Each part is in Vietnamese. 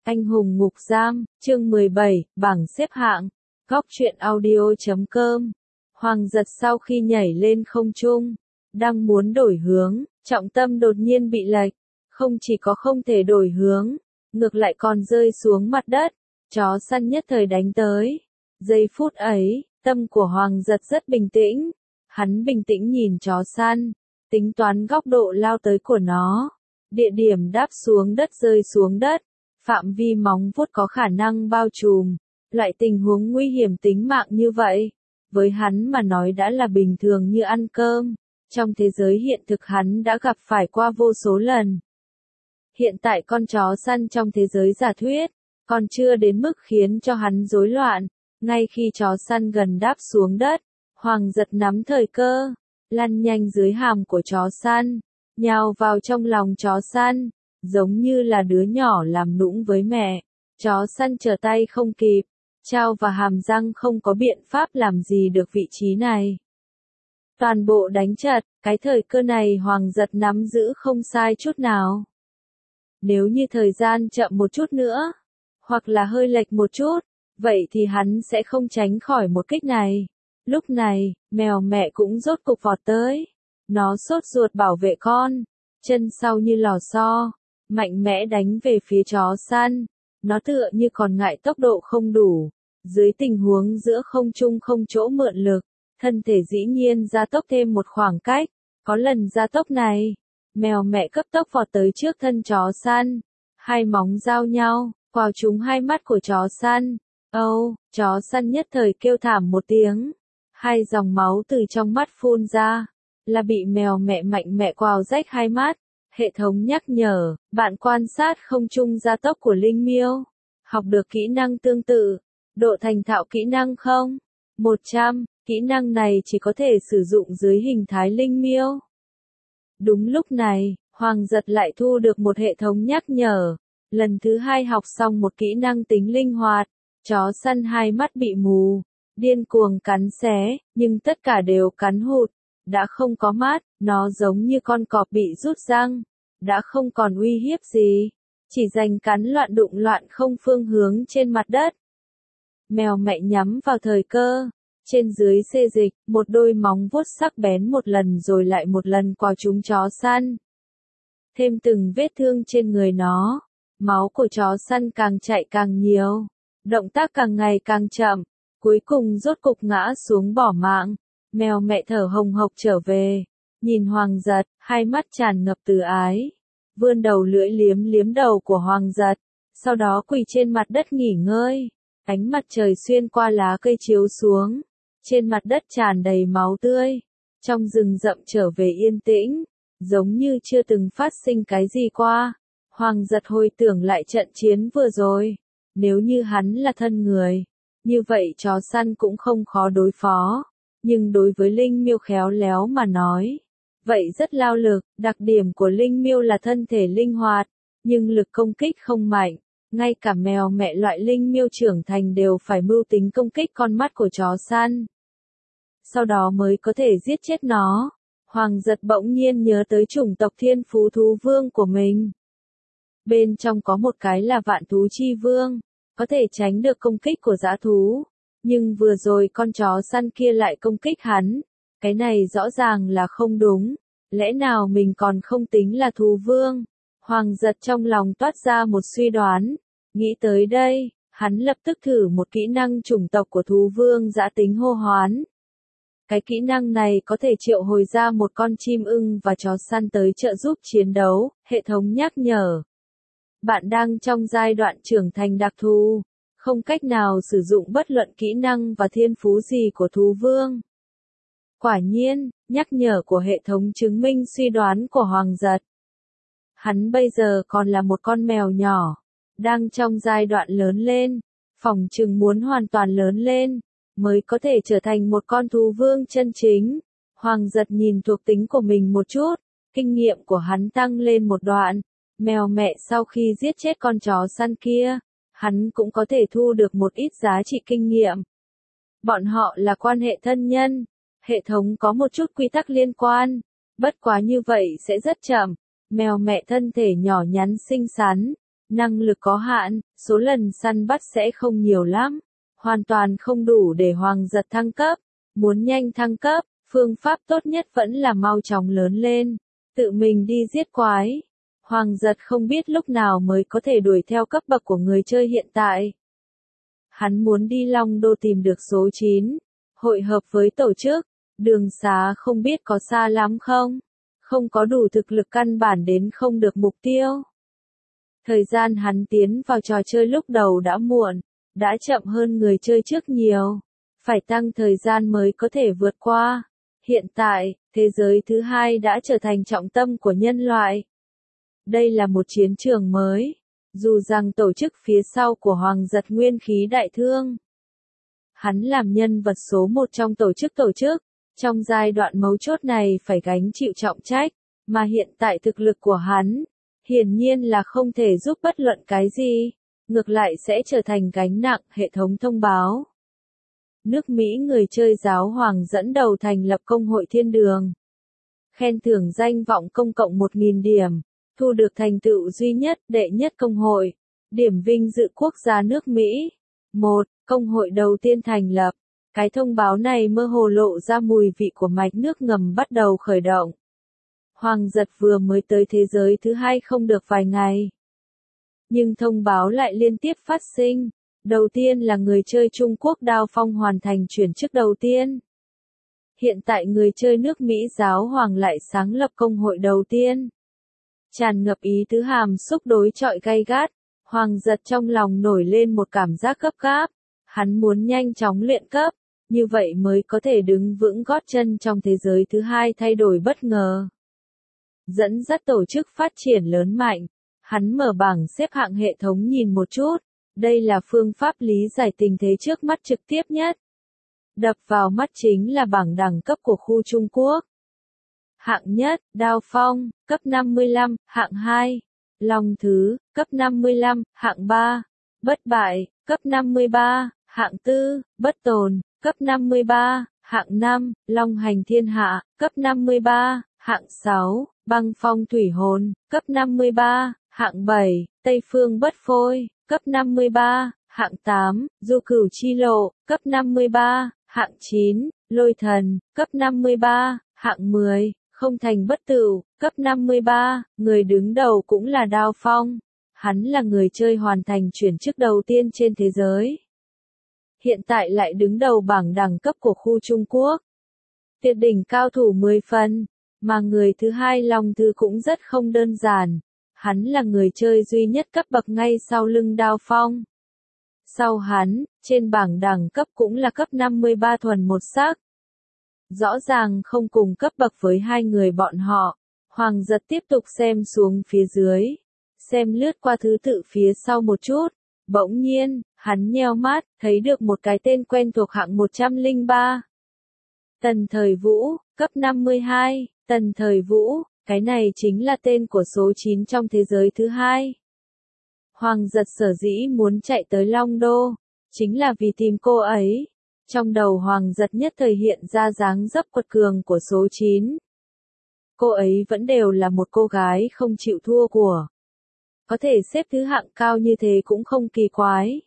Anh hùng ngục giam, chương 17, bảng xếp hạng. Góc truyện audio.com. Hoàng giật sau khi nhảy lên không trung, đang muốn đổi hướng, trọng tâm đột nhiên bị lệch, không chỉ có không thể đổi hướng, ngược lại còn rơi xuống mặt đất, chó săn nhất thời đánh tới. Giây phút ấy, tâm của Hoàng giật rất bình tĩnh, hắn bình tĩnh nhìn chó săn, tính toán góc độ lao tới của nó, địa điểm đáp xuống đất rơi xuống đất, phạm vi móng vuốt có khả năng bao trùm, loại tình huống nguy hiểm tính mạng như vậy, với hắn mà nói đã là bình thường như ăn cơm, trong thế giới hiện thực hắn đã gặp phải qua vô số lần. Hiện tại con chó săn trong thế giới giả thuyết, còn chưa đến mức khiến cho hắn rối loạn, ngay khi chó săn gần đáp xuống đất, Hoàng giật nắm thời cơ, lăn nhanh dưới hàm của chó săn, nhào vào trong lòng chó săn, giống như là đứa nhỏ làm nũng với mẹ. Chó săn trở tay không kịp, trao và hàm răng không có biện pháp làm gì được vị trí này. Toàn bộ đánh chật, cái thời cơ này Hoàng giật nắm giữ không sai chút nào. Nếu như thời gian chậm một chút nữa, hoặc là hơi lệch một chút, vậy thì hắn sẽ không tránh khỏi một kích này. Lúc này, mèo mẹ cũng rốt cục vọt tới. Nó sốt ruột bảo vệ con, chân sau như lò xo, mạnh mẽ đánh về phía chó săn. Nó tựa như còn ngại tốc độ không đủ. Dưới tình huống giữa không trung không chỗ mượn lực, thân thể dĩ nhiên gia tốc thêm một khoảng cách. Có lần gia tốc này, mèo mẹ cấp tốc vọt tới trước thân chó săn. Hai móng giao nhau, quào trúng hai mắt của chó săn. Chó săn nhất thời kêu thảm một tiếng. Hai dòng máu từ trong mắt phun ra, là bị mèo mẹ mạnh mẽ quào rách hai mắt. Hệ thống nhắc nhở, bạn quan sát không trung gia tốc của Linh Miêu. Học được kỹ năng tương tự. Độ thành thạo kỹ năng không? 100, kỹ năng này chỉ có thể sử dụng dưới hình thái Linh Miêu. Đúng lúc này, Hoàng giật lại thu được một hệ thống nhắc nhở. Lần thứ hai học xong một kỹ năng tính linh hoạt. Chó săn hai mắt bị mù, điên cuồng cắn xé, nhưng tất cả đều cắn hụt. Đã không có mắt, nó giống như con cọp bị rút răng. Đã không còn uy hiếp gì, chỉ giành cắn loạn đụng loạn không phương hướng trên mặt đất. Mèo mẹ nhắm vào thời cơ, trên dưới xê dịch, một đôi móng vuốt sắc bén một lần rồi lại một lần quào trúng chó săn. Thêm từng vết thương trên người nó, máu của chó săn càng chạy càng nhiều, động tác càng ngày càng chậm, cuối cùng rốt cục ngã xuống bỏ mạng. Mèo mẹ thở hồng hộc trở về, nhìn Hoàng giật, hai mắt tràn ngập từ ái, vươn đầu lưỡi liếm liếm đầu của Hoàng giật, sau đó quỳ trên mặt đất nghỉ ngơi. Ánh mặt trời xuyên qua lá cây chiếu xuống, trên mặt đất tràn đầy máu tươi, trong rừng rậm trở về yên tĩnh, giống như chưa từng phát sinh cái gì qua. Hoàng giật hồi tưởng lại trận chiến vừa rồi, nếu như hắn là thân người, như vậy chó săn cũng không khó đối phó, nhưng đối với Linh Miêu khéo léo mà nói, vậy rất lao lực. Đặc điểm của Linh Miêu là thân thể linh hoạt, nhưng lực công kích không mạnh. Ngay cả mèo mẹ loại Linh Miêu trưởng thành đều phải mưu tính công kích con mắt của chó săn, sau đó mới có thể giết chết nó. Hoàng giật bỗng nhiên nhớ tới chủng tộc thiên phú thú vương của mình. Bên trong có một cái là vạn thú chi vương, có thể tránh được công kích của dã thú. Nhưng vừa rồi con chó săn kia lại công kích hắn. Cái này rõ ràng là không đúng. Lẽ nào mình còn không tính là thú vương? Hoàng giật trong lòng toát ra một suy đoán. Nghĩ tới đây, hắn lập tức thử một kỹ năng chủng tộc của thú vương dã tính hô hoán. Cái kỹ năng này có thể triệu hồi ra một con chim ưng và chó săn tới trợ giúp chiến đấu. Hệ thống nhắc nhở, bạn đang trong giai đoạn trưởng thành đặc thù, không cách nào sử dụng bất luận kỹ năng và thiên phú gì của thú vương. Quả nhiên, nhắc nhở của hệ thống chứng minh suy đoán của Hoàng giật. Hắn bây giờ còn là một con mèo nhỏ, đang trong giai đoạn lớn lên, phỏng chừng muốn hoàn toàn lớn lên, mới có thể trở thành một con thú vương chân chính. Hoàng giật nhìn thuộc tính của mình một chút, kinh nghiệm của hắn tăng lên một đoạn. Mèo mẹ sau khi giết chết con chó săn kia, hắn cũng có thể thu được một ít giá trị kinh nghiệm. Bọn họ là quan hệ thân nhân, hệ thống có một chút quy tắc liên quan, bất quá như vậy sẽ rất chậm. Mèo mẹ thân thể nhỏ nhắn xinh xắn, Năng lực có hạn, số lần săn bắt sẽ không nhiều lắm. Hoàn toàn không đủ để Hoàng Giật thăng cấp. Muốn nhanh thăng cấp, phương pháp tốt nhất vẫn là mau chóng lớn lên. Tự mình đi giết quái. Hoàng Giật không biết lúc nào mới có thể đuổi theo cấp bậc của người chơi hiện tại. Hắn muốn đi Long Đô tìm được số 9. Hội hợp với tổ chức. Đường xá không biết có xa lắm không? Không có đủ thực lực căn bản đến không được mục tiêu. Thời gian hắn tiến vào trò chơi lúc đầu đã muộn, đã chậm hơn người chơi trước nhiều. Phải tăng thời gian mới có thể vượt qua. Hiện tại, thế giới thứ hai đã trở thành trọng tâm của nhân loại. Đây là một chiến trường mới. Dù rằng tổ chức phía sau của Hoàng Giật nguyên khí đại thương. Hắn làm nhân vật số 1 trong tổ chức. Trong giai đoạn mấu chốt này phải gánh chịu trọng trách, mà hiện tại thực lực của hắn, hiển nhiên là không thể giúp bất luận cái gì, ngược lại sẽ trở thành gánh nặng. Hệ thống thông báo. Nước Mỹ người chơi giáo hoàng dẫn đầu thành lập công hội Thiên Đường. Khen thưởng danh vọng công cộng 1.000 điểm, thu được thành tựu duy nhất, đệ nhất công hội, điểm vinh dự quốc gia nước Mỹ. 1. Công hội đầu tiên thành lập. Cái thông báo này mơ hồ lộ ra mùi vị của mạch nước ngầm bắt đầu khởi động. Hoàng Giật vừa mới tới thế giới thứ hai không được vài ngày. Nhưng thông báo lại liên tiếp phát sinh. Đầu tiên là người chơi Trung Quốc Đao Phong hoàn thành chuyển chức đầu tiên. Hiện tại người chơi nước Mỹ giáo hoàng lại sáng lập công hội đầu tiên. Tràn ngập ý tứ hàm xúc đối chọi gay gắt. Hoàng Giật trong lòng nổi lên một cảm giác gấp gáp. Hắn muốn nhanh chóng luyện cấp, như vậy mới có thể đứng vững gót chân trong thế giới thứ hai thay đổi bất ngờ. Dẫn dắt tổ chức phát triển lớn mạnh. Hắn mở bảng xếp hạng hệ thống nhìn một chút. Đây là phương pháp lý giải tình thế trước mắt trực tiếp nhất. Đập vào mắt chính là bảng đẳng cấp của khu Trung Quốc. Hạng nhất, Đao Phong, cấp 55, hạng 2. Long Thứ, cấp 55, hạng 3. Bất Bại, cấp 53, hạng 4. Bất Tồn, cấp 53, hạng 5. Long Hành Thiên Hạ, cấp 53, hạng 6. Băng Phong Thủy Hồn, cấp 53, hạng 7. Tây Phương Bất Phôi, cấp 53, hạng 8. Du Cửu Chi Lộ, cấp 53, hạng 9. Lôi Thần, cấp 53, hạng 10. Không Thành Bất Tửu, cấp 53. Người đứng đầu cũng là Đao Phong. Hắn là người chơi hoàn thành chuyển chức đầu tiên trên thế giới. Hiện tại lại đứng đầu bảng đẳng cấp của khu Trung Quốc. Tuyệt đỉnh cao thủ 10 phần. Mà người thứ hai Long Thư cũng rất không đơn giản. Hắn là người chơi duy nhất cấp bậc ngay sau lưng Đao Phong. Sau hắn, trên bảng đẳng cấp cũng là cấp 53 thuần một sắc. Rõ ràng không cùng cấp bậc với hai người bọn họ. Hoàng Giật tiếp tục xem xuống phía dưới. Xem lướt qua thứ tự phía sau một chút. Bỗng nhiên, hắn nheo mắt, thấy được một cái tên quen thuộc hạng 103. Tần Thời Vũ, cấp 52. Tần Thời Vũ, cái này chính là tên của số 9 trong thế giới thứ hai. Hoàng Giật sở dĩ muốn chạy tới Long Đô, chính là vì tìm cô ấy. Trong đầu Hoàng Giật nhất thời hiện ra dáng dấp quật cường của số 9. Cô ấy vẫn đều là một cô gái không chịu thua của. Có thể xếp thứ hạng cao như thế cũng không kỳ quái.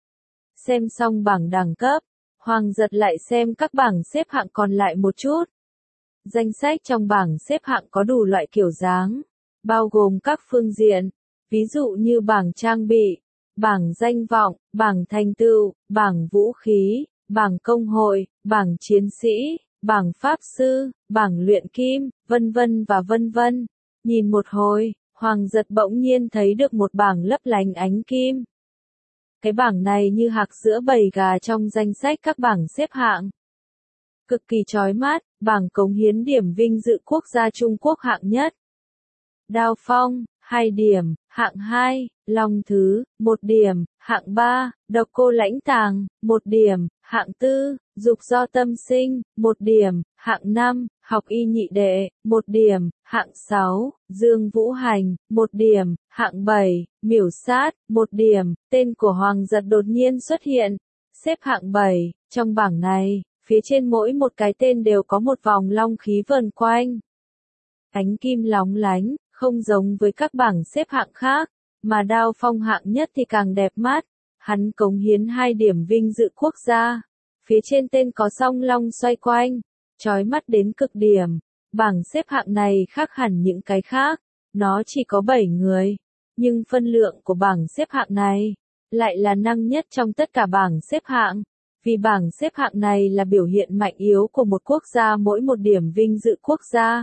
Xem xong bảng đẳng cấp, Hoàng Giật lại xem các bảng xếp hạng còn lại một chút. Danh sách trong bảng xếp hạng có đủ loại kiểu dáng, bao gồm các phương diện, ví dụ như bảng trang bị, bảng danh vọng, bảng thành tựu, bảng vũ khí, bảng công hội, bảng chiến sĩ, bảng pháp sư, bảng luyện kim, vân vân và vân vân. Nhìn một hồi, Hoàng Giật bỗng nhiên thấy được một bảng lấp lánh ánh kim. Cái bảng này như hạc giữa bầy gà trong danh sách các bảng xếp hạng. Cực kỳ chói mắt, bảng cống hiến điểm vinh dự quốc gia Trung Quốc hạng nhất. Đao Phong, 2 điểm, hạng 2, Long Thứ, 1 điểm, hạng 3, Độc Cô Lãnh Tàng, 1 điểm, hạng 4, Dục Do Tâm Sinh, 1 điểm, hạng 5, Học Y Nhị Đệ, 1 điểm, hạng 6, Dương Vũ Hành, 1 điểm, hạng 7, Miểu Sát, 1 điểm. Tên của Hoàng Giật đột nhiên xuất hiện, xếp hạng 7, trong bảng này, phía trên mỗi một cái tên đều có một vòng long khí vờn quanh. Ánh kim lóng lánh, không giống với các bảng xếp hạng khác. mà Đao Phong hạng nhất thì càng đẹp mắt. Hắn cống hiến 2 điểm vinh dự quốc gia. Phía trên tên có song long xoay quanh, chói mắt đến cực điểm. Bảng xếp hạng này khác hẳn những cái khác, nó chỉ có 7 người, nhưng phân lượng của bảng xếp hạng này lại là nặng nhất trong tất cả bảng xếp hạng, vì bảng xếp hạng này là biểu hiện mạnh yếu của một quốc gia, mỗi một điểm vinh dự quốc gia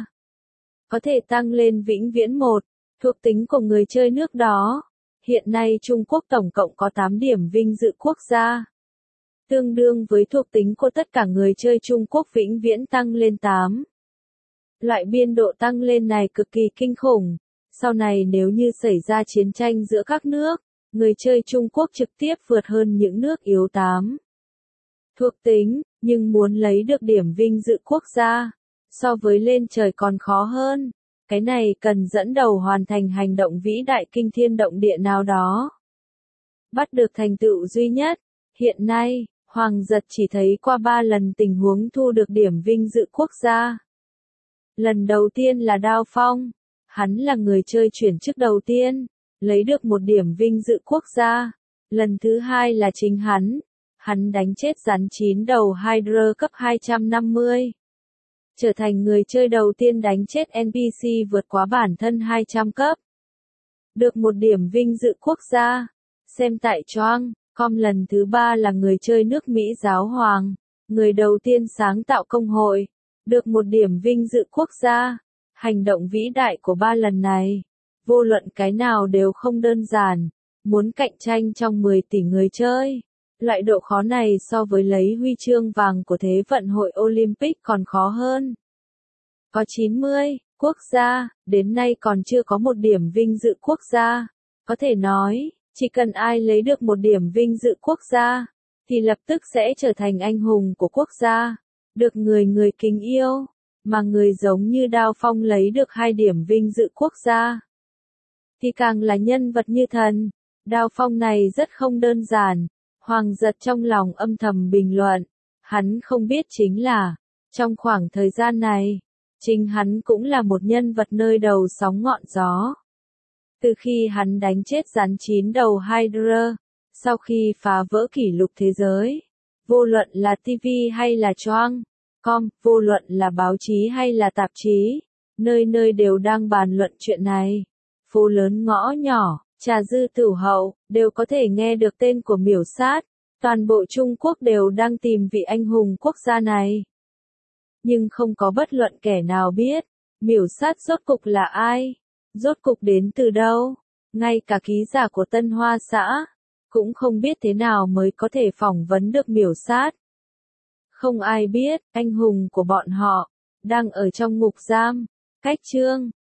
có thể tăng lên vĩnh viễn một thuộc tính của người chơi nước đó. Hiện nay Trung Quốc tổng cộng có 8 điểm vinh dự quốc gia, tương đương với thuộc tính của tất cả người chơi Trung Quốc vĩnh viễn tăng lên 8. Loại biên độ tăng lên này cực kỳ kinh khủng. Sau này nếu như xảy ra chiến tranh giữa các nước, người chơi Trung Quốc trực tiếp vượt hơn những nước yếu 8 thuộc tính, nhưng muốn lấy được điểm vinh dự quốc gia, so với lên trời còn khó hơn. Cái này cần dẫn đầu hoàn thành hành động vĩ đại kinh thiên động địa nào đó. Bắt được thành tựu duy nhất. Hiện nay, Hoàng Giật chỉ thấy qua 3 lần tình huống thu được điểm vinh dự quốc gia. Lần đầu tiên là Đao Phong. Hắn là người chơi chuyển chức đầu tiên, lấy được 1 điểm vinh dự quốc gia. Lần thứ 2 là chính hắn. Hắn đánh chết rắn 9 đầu Hydra cấp 250. Trở thành người chơi đầu tiên đánh chết NPC vượt quá bản thân 200 cấp. Được 1 điểm vinh dự quốc gia. Xem tại Choang.com. Lần thứ 3 là người chơi nước Mỹ Giáo Hoàng. Người đầu tiên sáng tạo công hội. Được 1 điểm vinh dự quốc gia. Hành động vĩ đại của 3 lần này, vô luận cái nào đều không đơn giản. Muốn cạnh tranh trong 10 tỷ người chơi. Loại độ khó này so với lấy huy chương vàng của Thế vận hội Olympic còn khó hơn. Có 90 quốc gia, đến nay còn chưa có 1 điểm vinh dự quốc gia. Có thể nói, chỉ cần ai lấy được 1 điểm vinh dự quốc gia, thì lập tức sẽ trở thành anh hùng của quốc gia, được người người kính yêu. Mà người giống như Đao Phong lấy được 2 điểm vinh dự quốc gia, thì càng là nhân vật như thần. Đao Phong này rất không đơn giản. Hoàng Giật trong lòng âm thầm bình luận. Hắn không biết chính là, trong khoảng thời gian này, chính hắn cũng là một nhân vật nơi đầu sóng ngọn gió. Từ khi hắn đánh chết rắn 9 đầu Hydra, sau khi phá vỡ kỷ lục thế giới, vô luận là TV hay là Choang.com, vô luận là báo chí hay là tạp chí, nơi nơi đều đang bàn luận chuyện này. Phố lớn ngõ nhỏ, trà dư tửu hậu, đều có thể nghe được tên của Miểu Sát. Toàn bộ Trung Quốc đều đang tìm vị anh hùng quốc gia này. Nhưng không có bất luận kẻ nào biết, Miểu Sát rốt cục là ai? Rốt cục đến từ đâu? Ngay cả ký giả của Tân Hoa xã cũng không biết thế nào mới có thể phỏng vấn được Miểu Sát. Không ai biết, anh hùng của bọn họ đang ở trong ngục giam. Cách chương